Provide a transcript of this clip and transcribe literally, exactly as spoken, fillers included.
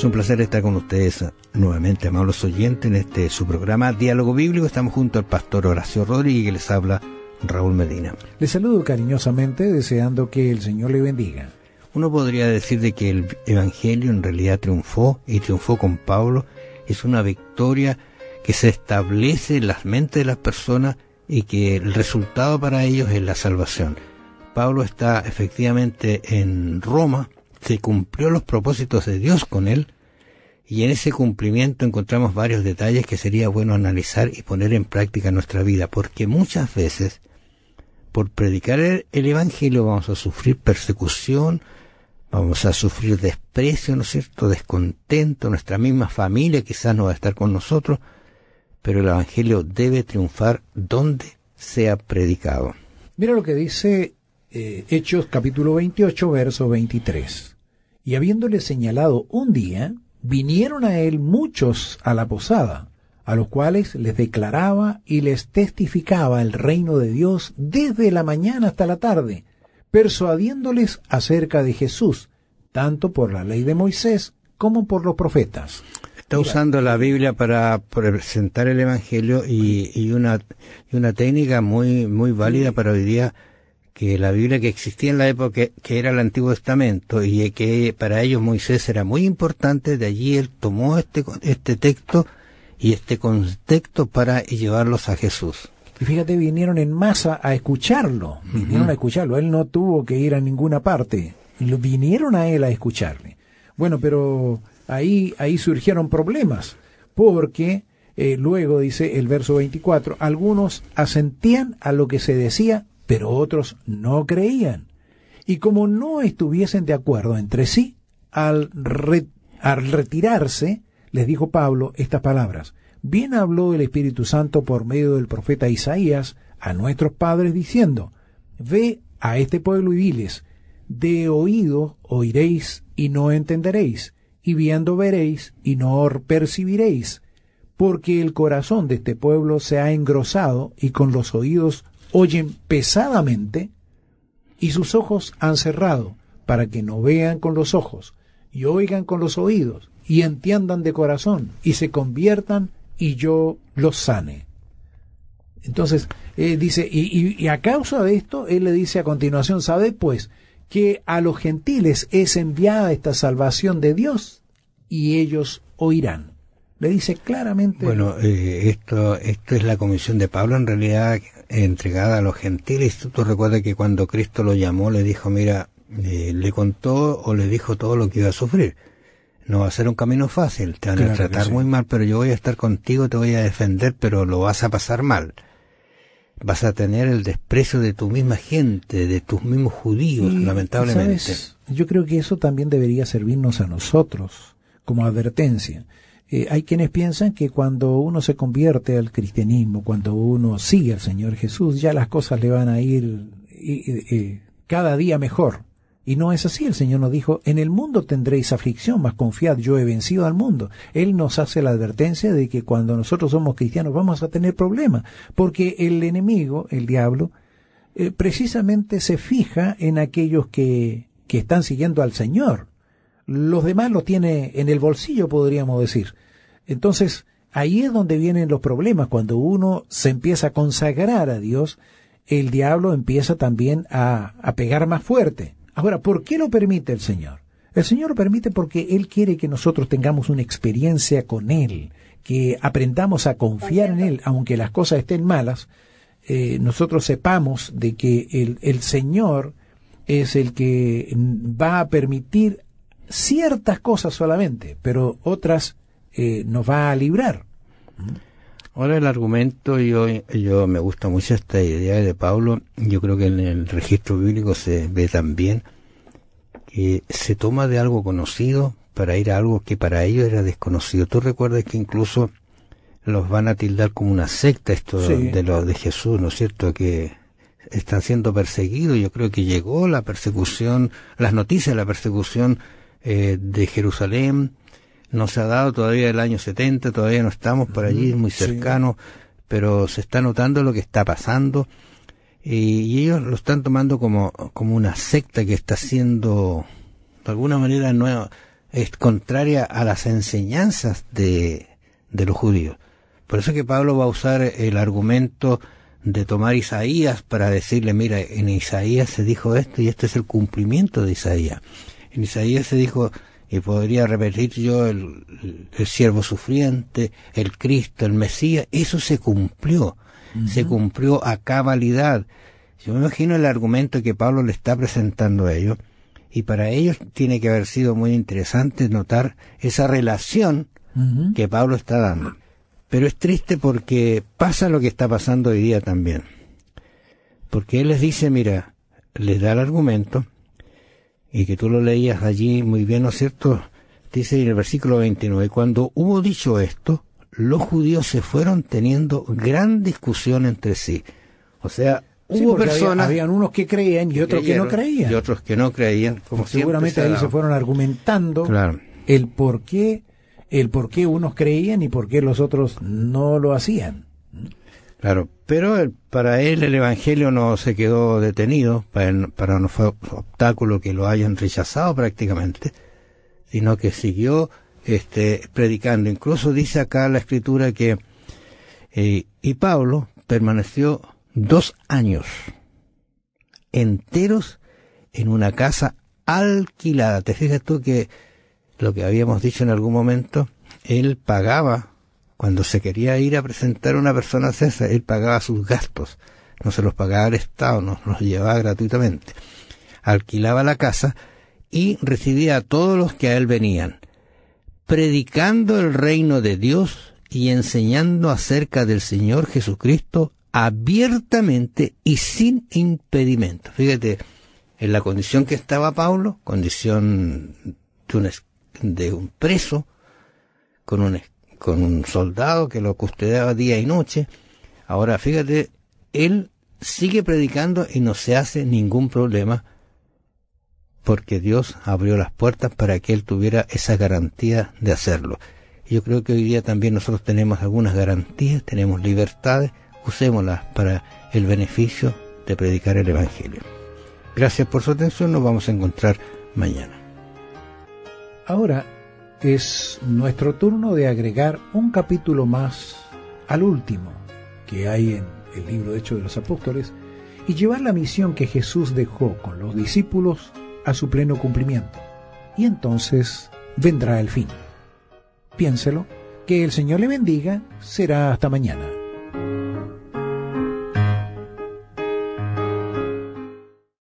Es un placer estar con ustedes nuevamente, amables oyentes, en este su programa Diálogo Bíblico. Estamos junto al pastor Horacio Rodríguez, que les habla Raúl Medina. Les saludo cariñosamente, deseando que el Señor le bendiga. Uno podría decir de que el Evangelio en realidad triunfó, y triunfó con Pablo. Es una victoria que se establece en las mentes de las personas y que el resultado para ellos es la salvación. Pablo está efectivamente en Roma, se cumplió los propósitos de Dios con él, y en ese cumplimiento encontramos varios detalles que sería bueno analizar y poner en práctica en nuestra vida, porque muchas veces, por predicar el, el Evangelio, vamos a sufrir persecución, vamos a sufrir desprecio, ¿no es cierto?, descontento, nuestra misma familia quizás no va a estar con nosotros, pero el Evangelio debe triunfar donde sea predicado. Mira lo que dice eh, Hechos capítulo veintiocho, verso veintitrés. Y habiéndole señalado un día, vinieron a él muchos a la posada, a los cuales les declaraba y les testificaba el reino de Dios desde la mañana hasta la tarde, persuadiéndoles acerca de Jesús, tanto por la ley de Moisés como por los profetas. Está Mira, usando la Biblia para presentar el Evangelio y, y una y una técnica muy muy válida para hoy día, que la Biblia que existía en la época que era el Antiguo Testamento y que para ellos Moisés era muy importante, de allí él tomó este este texto y este contexto para llevarlos a Jesús. Y fíjate, vinieron en masa a escucharlo, vinieron uh-huh. a escucharlo, él no tuvo que ir a ninguna parte, vinieron a él a escucharle. Bueno, pero ahí, ahí surgieron problemas, porque eh, luego dice el verso veinticuatro, algunos asentían a lo que se decía, pero otros no creían. Y como no estuviesen de acuerdo entre sí, al, re, al retirarse, les dijo Pablo estas palabras: bien habló el Espíritu Santo por medio del profeta Isaías a nuestros padres diciendo, ve a este pueblo y diles, de oído oiréis y no entenderéis, y viendo veréis y no percibiréis, porque el corazón de este pueblo se ha engrosado y con los oídos oyen pesadamente, y sus ojos han cerrado, para que no vean con los ojos, y oigan con los oídos, y entiendan de corazón, y se conviertan, y yo los sane. Entonces, eh, dice, y, y, y a causa de esto, él le dice a continuación, ¿sabe pues que a los gentiles es enviada esta salvación de Dios? Y ellos oirán. Le dice claramente. Bueno, eh, esto esto es la comisión de Pablo, en realidad entregada a los gentiles. Tú, tú recuerdas que cuando Cristo lo llamó, le dijo, mira, eh, le contó o le dijo todo lo que iba a sufrir. No va a ser un camino fácil, te van claro a tratar sí. muy mal, pero yo voy a estar contigo, te voy a defender, pero lo vas a pasar mal. Vas a tener el desprecio de tu misma gente, de tus mismos judíos, y, lamentablemente. ¿sabes? Yo creo que eso también debería servirnos a nosotros como advertencia. Eh, hay quienes piensan que cuando uno se convierte al cristianismo, cuando uno sigue al Señor Jesús, ya las cosas le van a ir eh, eh, cada día mejor. Y no es así. El Señor nos dijo, en el mundo tendréis aflicción, mas confiad, yo he vencido al mundo. Él nos hace la advertencia de que cuando nosotros somos cristianos vamos a tener problemas, porque el enemigo, el diablo, eh, precisamente se fija en aquellos que, que están siguiendo al Señor. Los demás los tiene en el bolsillo, podríamos decir. Entonces, ahí es donde vienen los problemas. Cuando uno se empieza a consagrar a Dios, el diablo empieza también a, a pegar más fuerte. Ahora, ¿por qué lo permite el Señor? El Señor lo permite porque Él quiere que nosotros tengamos una experiencia con Él, que aprendamos a confiar en Él, aunque las cosas estén malas, eh, nosotros sepamos de que el, el Señor es el que va a permitir ciertas cosas solamente, pero otras eh, nos va a librar. Ahora el argumento, yo, yo me gusta mucho esta idea de Pablo, yo creo que en el registro bíblico se ve también que se toma de algo conocido para ir a algo que para ellos era desconocido. Tú recuerdas que incluso los van a tildar como una secta esto sí. de los de Jesús, ¿no es cierto?, que están siendo perseguidos. Yo creo que llegó la persecución, las noticias de la persecución eh, de Jerusalén. No se ha dado todavía el año setenta, todavía no estamos por allí, muy cercanos, sí. pero se está notando lo que está pasando, y, y ellos lo están tomando como, como una secta que está siendo, de alguna manera, no, es contraria a las enseñanzas de, de los judíos. Por eso que Pablo va a usar el argumento de tomar Isaías para decirle, mira, en Isaías se dijo esto y este es el cumplimiento de Isaías. En Isaías se dijo, y podría repetir yo, el, el, el siervo sufriente, el Cristo, el Mesías, eso se cumplió, uh-huh. se cumplió a cabalidad. Yo me imagino el argumento que Pablo le está presentando a ellos, y para ellos tiene que haber sido muy interesante notar esa relación uh-huh. que Pablo está dando. Pero es triste porque pasa lo que está pasando hoy día también. Porque él les dice, mira, les da el argumento, y que tú lo leías allí muy bien, ¿no es cierto? Dice en el versículo veintinueve, cuando hubo dicho esto, los judíos se fueron teniendo gran discusión entre sí. O sea, sí, hubo personas... Había, habían unos que creían y que otros creyeron, que no creían. Y otros que no creían, como seguramente se ahí se fueron argumentando claro. el por qué, el por qué unos creían y por qué los otros no lo hacían. Claro, pero el, para él el Evangelio no se quedó detenido, para, él, para no fue obstáculo que lo hayan rechazado prácticamente, sino que siguió este, predicando. Incluso dice acá la Escritura que eh, y Pablo permaneció dos años enteros en una casa alquilada. ¿Te fijas tú que lo que habíamos dicho en algún momento, él pagaba? Cuando se quería ir a presentar a una persona a César, él pagaba sus gastos, no se los pagaba el Estado, no los llevaba gratuitamente. Alquilaba la casa y recibía a todos los que a él venían, predicando el reino de Dios y enseñando acerca del Señor Jesucristo abiertamente y sin impedimento. Fíjate, en la condición que estaba Pablo, condición de un, de un preso, con un con un soldado que lo custodiaba día y noche. Ahora, fíjate, él sigue predicando y no se hace ningún problema porque Dios abrió las puertas para que él tuviera esa garantía de hacerlo. Yo creo que hoy día también nosotros tenemos algunas garantías, tenemos libertades, usémoslas para el beneficio de predicar el Evangelio. Gracias por su atención, nos vamos a encontrar mañana. Ahora es nuestro turno de agregar un capítulo más al último que hay en el libro de Hechos de los Apóstoles y llevar la misión que Jesús dejó con los discípulos a su pleno cumplimiento. Y entonces vendrá el fin. Piénselo, que el Señor le bendiga, será hasta mañana.